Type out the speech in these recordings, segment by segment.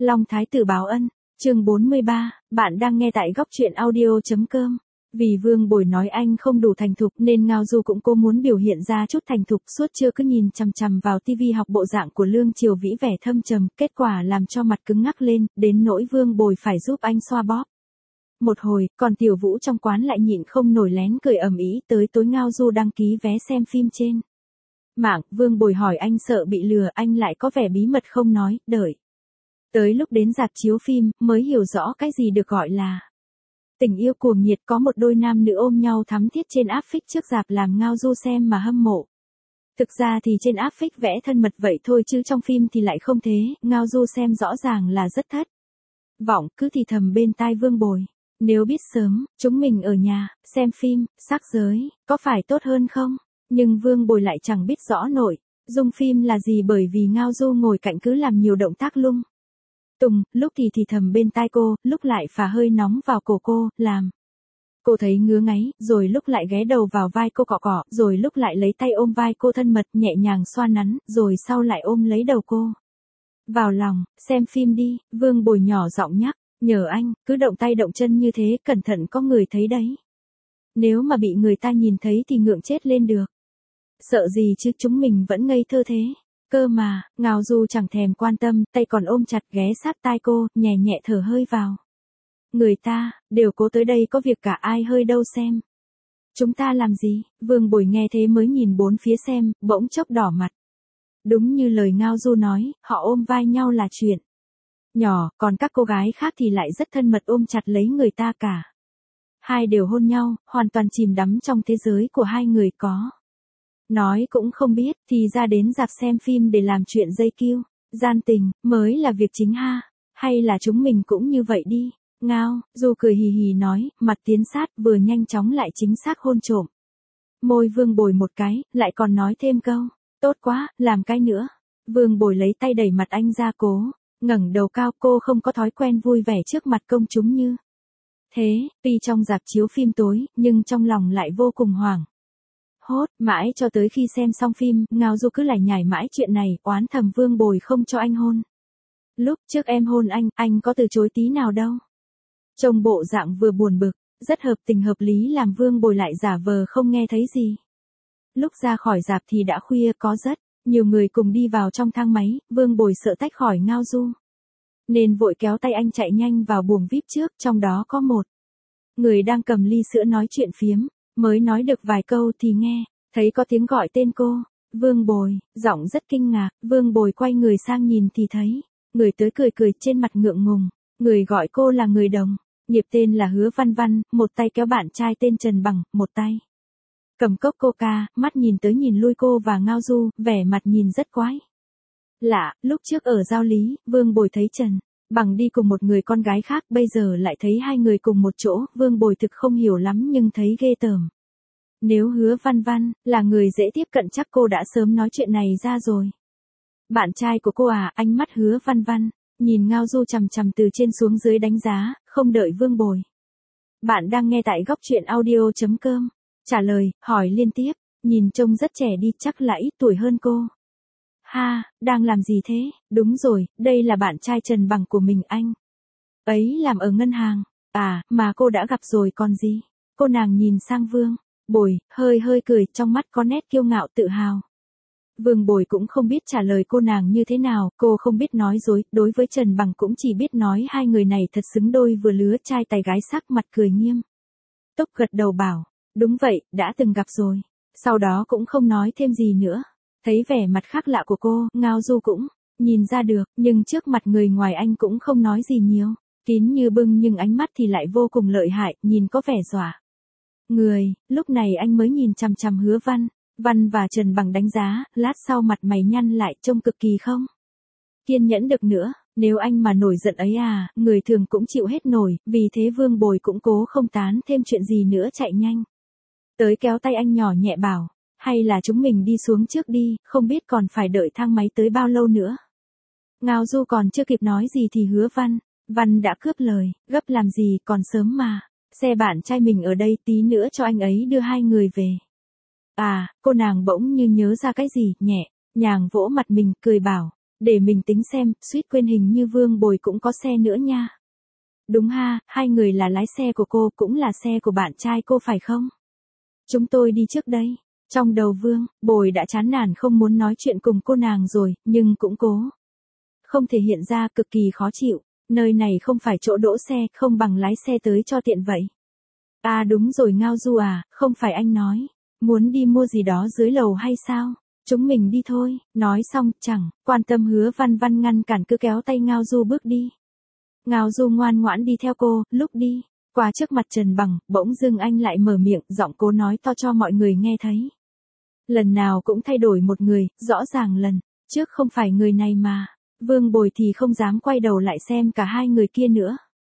Long Thái tử báo ân, chương 43, bạn đang nghe tại góc truyện audio.com. Vì Vương Bồi nói anh không đủ thành thục nên Ngao Du cũng cố muốn biểu hiện ra chút thành thục, suốt trưa cứ nhìn chằm chằm vào tivi học bộ dạng của Lương Triều Vĩ vẻ thâm trầm, kết quả làm cho mặt cứng ngắc lên, đến nỗi Vương Bồi phải giúp anh xoa bóp. Một hồi, còn Tiểu Vũ trong quán lại nhịn không nổi lén cười ầm ĩ tới tối Ngao Du đăng ký vé xem phim trên mạng. Vương Bồi hỏi anh sợ bị lừa, anh lại có vẻ bí mật không nói, đợi tới lúc đến rạp chiếu phim, mới hiểu rõ cái gì được gọi là tình yêu cuồng nhiệt. Có một đôi nam nữ ôm nhau thắm thiết trên áp phích trước rạp làm Ngao Du xem mà hâm mộ. Thực ra thì trên áp phích vẽ thân mật vậy thôi chứ trong phim thì lại không thế, Ngao Du xem rõ ràng là rất thất vọng, cứ thì thầm bên tai Vương Bồi. Nếu biết sớm, chúng mình ở nhà, xem phim, sắc giới, có phải tốt hơn không? Nhưng Vương Bồi lại chẳng biết rõ nội dung phim là gì bởi vì Ngao Du ngồi cạnh cứ làm nhiều động tác lung tùng, lúc thì thầm bên tai cô, lúc lại phả hơi nóng vào cổ cô, làm cô thấy ngứa ngáy, rồi lúc lại ghé đầu vào vai cô cọ cọ, rồi lúc lại lấy tay ôm vai cô thân mật, nhẹ nhàng xoa nắn, rồi sau lại ôm lấy đầu cô vào lòng. Xem phim đi, Vương Bồi nhỏ giọng nhắc, nhờ anh, cứ động tay động chân như thế, cẩn thận có người thấy đấy. Nếu mà bị người ta nhìn thấy thì ngượng chết lên được. Sợ gì chứ, chúng mình vẫn ngây thơ thế. Cơ mà, Ngao Du chẳng thèm quan tâm, tay còn ôm chặt ghé sát tai cô, nhẹ nhẹ thở hơi vào. Người ta, đều cố tới đây có việc cả ai hơi đâu xem. Chúng ta làm gì? Vương Bồi nghe thế mới nhìn bốn phía xem, bỗng chốc đỏ mặt. Đúng như lời Ngao Du nói, họ ôm vai nhau là chuyện nhỏ, còn các cô gái khác thì lại rất thân mật ôm chặt lấy người ta cả. Hai đều hôn nhau, hoàn toàn chìm đắm trong thế giới của hai người, có nói cũng không biết, thì ra đến rạp xem phim để làm chuyện dây kiu, gian tình, mới là việc chính ha. Hay là chúng mình cũng như vậy đi. Ngao Du cười hì hì nói, mặt tiến sát, vừa nhanh chóng lại chính xác hôn trộm môi Vương Bồi một cái, lại còn nói thêm câu, tốt quá, làm cái nữa. Vương Bồi lấy tay đẩy mặt anh ra, cố ngẩng đầu cao. Cô không có thói quen vui vẻ trước mặt công chúng như thế, tuy trong rạp chiếu phim tối, nhưng trong lòng lại vô cùng hoảng hốt. Mãi cho tới khi xem xong phim, Ngao Du cứ lải nhải mãi chuyện này, oán thầm Vương Bồi không cho anh hôn. Lúc trước em hôn anh có từ chối tí nào đâu. Trông bộ dạng vừa buồn bực, rất hợp tình hợp lý làm Vương Bồi lại giả vờ không nghe thấy gì. Lúc ra khỏi rạp thì đã khuya, có rất nhiều người cùng đi vào trong thang máy. Vương Bồi sợ tách khỏi Ngao Du, nên vội kéo tay anh chạy nhanh vào buồng VIP trước, trong đó có một người đang cầm ly sữa nói chuyện phiếm. Mới nói được vài câu thì nghe thấy có tiếng gọi tên cô. Vương Bồi, giọng rất kinh ngạc. Vương Bồi quay người sang nhìn thì thấy người tới cười cười trên mặt ngượng ngùng. Người gọi cô là người đồng nghiệp tên là Hứa Văn Văn, một tay kéo bạn trai tên Trần Bằng, một tay cầm cốc coca, mắt nhìn tới nhìn lui cô và Ngao Du, vẻ mặt nhìn rất quái lạ. Lúc trước ở Giao Lý, Vương Bồi thấy Trần Bằng đi cùng một người con gái khác, bây giờ lại thấy hai người cùng một chỗ. Vương Bồi thực không hiểu lắm nhưng thấy ghê tởm. Nếu Hứa Văn Văn là người dễ tiếp cận chắc cô đã sớm nói chuyện này ra rồi. Bạn trai của cô à? Ánh mắt Hứa Văn Văn nhìn Ngao Du chằm chằm từ trên xuống dưới đánh giá, không đợi Vương Bồi. Bạn đang nghe tại góc truyện audio.com. Trả lời, hỏi liên tiếp, nhìn trông rất trẻ đi, chắc là ít tuổi hơn cô. Ha, đang làm gì thế? Đúng rồi, đây là bạn trai Trần Bằng của mình, anh ấy làm ở ngân hàng. À, mà cô đã gặp rồi còn gì? Cô nàng nhìn sang Vương Bồi, hơi cười, trong mắt có nét kiêu ngạo tự hào. Vương Bồi cũng không biết trả lời cô nàng như thế nào, cô không biết nói dối, đối với Trần Bằng cũng chỉ biết nói hai người này thật xứng đôi vừa lứa trai tài gái sắc. Mặt cười nghiêm túc gật đầu bảo, đúng vậy, đã từng gặp rồi. Sau đó cũng không nói thêm gì nữa. Thấy vẻ mặt khác lạ của cô, Ngao Du cũng nhìn ra được, nhưng trước mặt người ngoài anh cũng không nói gì nhiều. Kín như bưng nhưng ánh mắt thì lại vô cùng lợi hại, nhìn có vẻ dọa người. Lúc này anh mới nhìn chằm chằm Hứa Văn và Trần Bằng đánh giá, lát sau mặt mày nhăn lại, trông cực kỳ không kiên nhẫn được nữa. Nếu anh mà nổi giận ấy à, người thường cũng chịu hết nổi. Vì thế Vương Bồi cũng cố không tán thêm chuyện gì nữa, chạy nhanh tới kéo tay anh nhỏ nhẹ bảo, hay là chúng mình đi xuống trước đi, không biết còn phải đợi thang máy tới bao lâu nữa. Ngao Du còn chưa kịp nói gì thì Hứa Văn đã cướp lời, gấp làm gì, còn sớm mà. Xe bạn trai mình ở đây, tí nữa cho anh ấy đưa hai người về. À, cô nàng bỗng như nhớ ra cái gì, nhẹ nhàng vỗ mặt mình, cười bảo, để mình tính xem, suýt quên hình như Vương Bồi cũng có xe nữa nha. Đúng ha, hai người là lái xe của cô, cũng là xe của bạn trai cô phải không? Chúng tôi đi trước đây. Trong đầu Vương Bồi đã chán nản không muốn nói chuyện cùng cô nàng rồi, nhưng cũng cố. Không thể hiện ra, cực kỳ khó chịu. Nơi này không phải chỗ đỗ xe, không bằng lái xe tới cho tiện vậy. À đúng rồi Ngao Du à, không phải anh nói, muốn đi mua gì đó dưới lầu hay sao? Chúng mình đi thôi, nói xong, chẳng quan tâm Hứa Văn Văn ngăn cản cứ kéo tay Ngao Du bước đi. Ngao Du ngoan ngoãn đi theo cô, lúc đi, qua trước mặt Trần Bằng, bỗng dưng anh lại mở miệng, giọng cố nói to cho mọi người nghe thấy. Lần nào cũng thay đổi một người, rõ ràng lần trước không phải người này mà. Vương Bồi thì không dám quay đầu lại xem cả hai người kia nữa.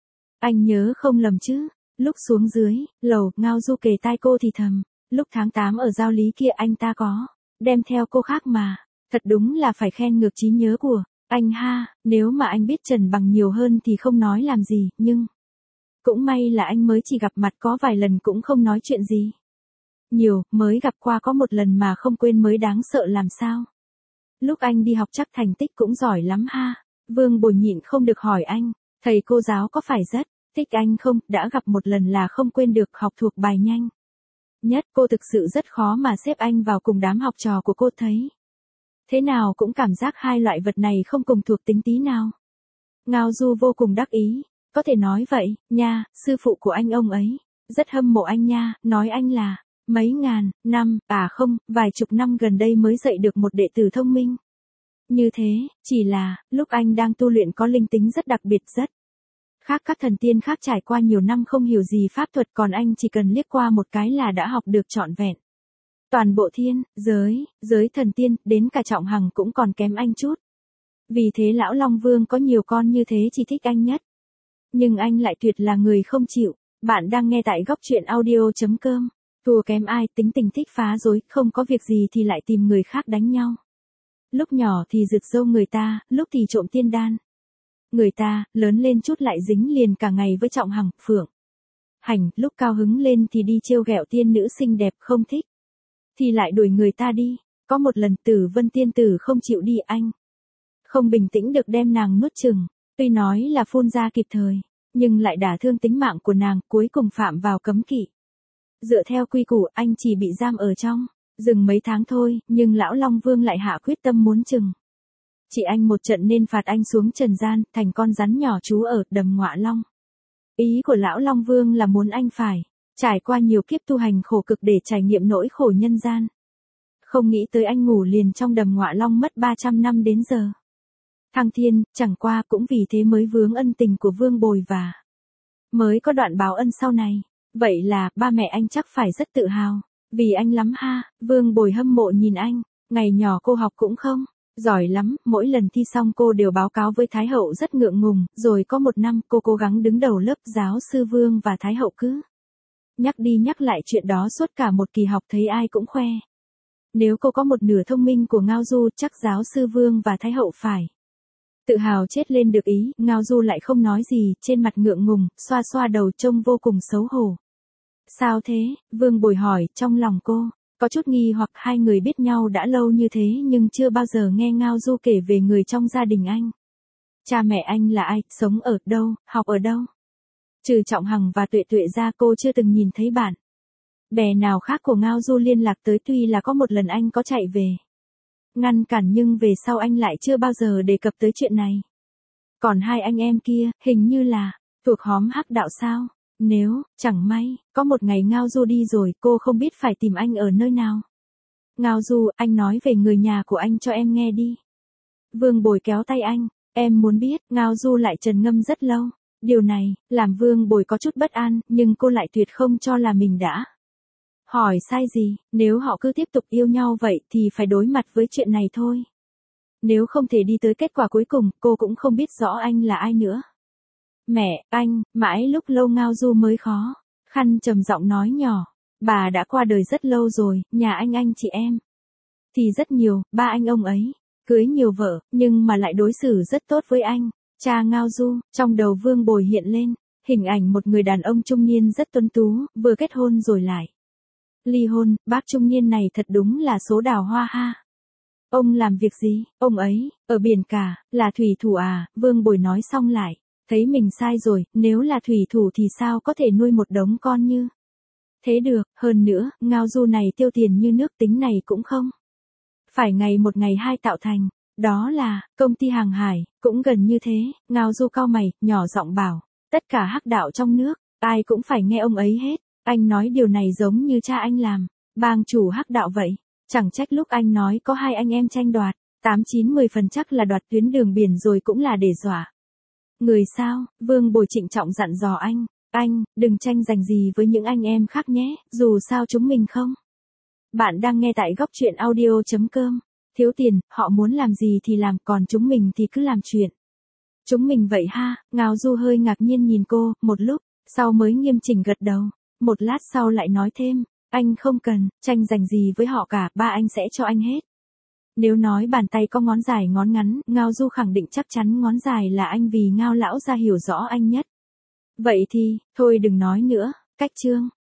Anh nhớ không lầm chứ? Lúc xuống dưới lầu, Ngao Du kề tai cô thì thầm, lúc tháng 8 ở Giao Lý kia anh ta có đem theo cô khác mà. Thật đúng là phải khen ngược trí nhớ của anh ha, nếu mà anh biết Trần Bằng nhiều hơn thì không nói làm gì, nhưng cũng may là anh mới chỉ gặp mặt có vài lần cũng không nói chuyện gì. Nhiều, mới gặp qua có một lần mà không quên mới đáng sợ làm sao. Lúc anh đi học chắc thành tích cũng giỏi lắm ha. Vương Bồi nhịn không được hỏi anh, thầy cô giáo có phải rất thích anh không, đã gặp một lần là không quên được, học thuộc bài nhanh nhất, cô thực sự rất khó mà xếp anh vào cùng đám học trò của cô thấy. Thế nào cũng cảm giác hai loại vật này không cùng thuộc tính tí nào. Ngao Du vô cùng đắc ý, có thể nói vậy, nha, sư phụ của anh ông ấy, rất hâm mộ anh nha, nói anh là, mấy ngàn năm, à không, vài chục năm gần đây mới dạy được một đệ tử thông minh. Như thế, chỉ là, lúc anh đang tu luyện có linh tính rất đặc biệt rất khác các thần tiên khác trải qua nhiều năm không hiểu gì pháp thuật, còn anh chỉ cần liếc qua một cái là đã học được trọn vẹn. Toàn bộ thiên, giới thần tiên, đến cả Trọng Hằng cũng còn kém anh chút. Vì thế lão Long Vương có nhiều con như thế chỉ thích anh nhất. Nhưng anh lại tuyệt là người không chịu. Bạn đang nghe tại góc truyện audio.com. Thua kém ai, tính tình thích phá rối, không có việc gì thì lại tìm người khác đánh nhau. Lúc nhỏ thì rực râu người ta, lúc thì trộm tiên đan. Người ta, lớn lên chút lại dính liền cả ngày với Trọng Hằng, Phượng Hành, lúc cao hứng lên thì đi trêu ghẹo tiên nữ xinh đẹp, không thích thì lại đuổi người ta đi. Có một lần Tử Vân tiên tử không chịu đi, anh không bình tĩnh được đem nàng nuốt chửng, tuy nói là phun ra kịp thời, nhưng lại đả thương tính mạng của nàng, cuối cùng phạm vào cấm kỵ. Dựa theo quy củ, anh chỉ bị giam ở trong rừng mấy tháng thôi, nhưng lão Long Vương lại hạ quyết tâm muốn chừng chỉ anh một trận nên phạt anh xuống trần gian, thành con rắn nhỏ trú ở đầm Ngọa Long. Ý của lão Long Vương là muốn anh phải trải qua nhiều kiếp tu hành khổ cực để trải nghiệm nỗi khổ nhân gian. Không nghĩ tới anh ngủ liền trong đầm Ngọa Long mất 300 năm đến giờ thăng thiên, chẳng qua cũng vì thế mới vướng ân tình của Vương Bồi và mới có đoạn báo ân sau này. Vậy là, ba mẹ anh chắc phải rất tự hào vì anh lắm ha. Vương Bồi hâm mộ nhìn anh, ngày nhỏ cô học cũng không giỏi lắm, mỗi lần thi xong cô đều báo cáo với Thái Hậu rất ngượng ngùng, rồi có một năm cô cố gắng đứng đầu lớp, giáo sư Vương và Thái Hậu cứ nhắc đi nhắc lại chuyện đó suốt cả một kỳ học, thấy ai cũng khoe. Nếu cô có một nửa thông minh của Ngao Du, chắc giáo sư Vương và Thái Hậu phải tự hào chết lên được ý. Ngao Du lại không nói gì, trên mặt ngượng ngùng, xoa xoa đầu trông vô cùng xấu hổ. Sao thế? Vương Bồi hỏi, trong lòng cô có chút nghi hoặc, hai người biết nhau đã lâu như thế nhưng chưa bao giờ nghe Ngao Du kể về người trong gia đình anh. Cha mẹ anh là ai, sống ở đâu, học ở đâu? Trừ Trọng Hằng và Tuệ Tuệ ra cô chưa từng nhìn thấy bạn bè nào khác của Ngao Du liên lạc tới, tuy là có một lần anh có chạy về ngăn cản nhưng về sau anh lại chưa bao giờ đề cập tới chuyện này. Còn hai anh em kia, hình như là thuộc hóm Hắc đạo sao? Nếu, chẳng may, có một ngày Ngao Du đi rồi, cô không biết phải tìm anh ở nơi nào. Ngao Du, anh nói về người nhà của anh cho em nghe đi. Vương Bồi kéo tay anh, em muốn biết. Ngao Du lại trầm ngâm rất lâu. Điều này, làm Vương Bồi có chút bất an, nhưng cô lại tuyệt không cho là mình đã hỏi sai gì. Nếu họ cứ tiếp tục yêu nhau vậy thì phải đối mặt với chuyện này thôi. Nếu không thể đi tới kết quả cuối cùng, cô cũng không biết rõ anh là ai nữa. Mẹ, anh, mãi lúc lâu Ngao Du mới khó khăn trầm giọng nói nhỏ. Bà đã qua đời rất lâu rồi, nhà anh chị em thì rất nhiều, ba anh ông ấy cưới nhiều vợ, nhưng mà lại đối xử rất tốt với anh. Cha Ngao Du, trong đầu Vương Bồi hiện lên hình ảnh một người đàn ông trung niên rất tuấn tú, vừa kết hôn rồi lại ly hôn. Bác trung niên này thật đúng là số đào hoa ha. Ông làm việc gì? Ông ấy, ở biển cả, là thủy thủ à? Vương Bồi nói xong lại. Thấy mình sai rồi, nếu là thủy thủ thì sao có thể nuôi một đống con như thế được, hơn nữa, ngao du này tiêu tiền như nước tính này cũng không. Phải ngày một ngày hai tạo thành, đó là, công ty hàng hải, cũng gần như thế, ngao du cau mày, nhỏ giọng bảo, tất cả hắc đạo trong nước, ai cũng phải nghe ông ấy hết, anh nói điều này giống như cha anh làm, bang chủ hắc đạo vậy, chẳng trách lúc anh nói có hai anh em tranh đoạt, 8-9-10% chắc là đoạt tuyến đường biển rồi cũng là để dọa. Người sao, Vương Bồi trịnh trọng dặn dò anh, đừng tranh giành gì với những anh em khác nhé, dù sao chúng mình không. Bạn đang nghe tại góc truyện audio.com. Thiếu tiền, họ muốn làm gì thì làm, còn chúng mình thì cứ làm chuyện. Chúng mình vậy ha, Ngao Du hơi ngạc nhiên nhìn cô, một lúc, sau mới nghiêm chỉnh gật đầu. Một lát sau lại nói thêm, anh không cần, tranh giành gì với họ cả, ba anh sẽ cho anh hết. Nếu nói bàn tay có ngón dài ngón ngắn, Ngao Du khẳng định chắc chắn ngón dài là anh vì Ngao lão gia hiểu rõ anh nhất. Vậy thì, thôi đừng nói nữa, cách chương.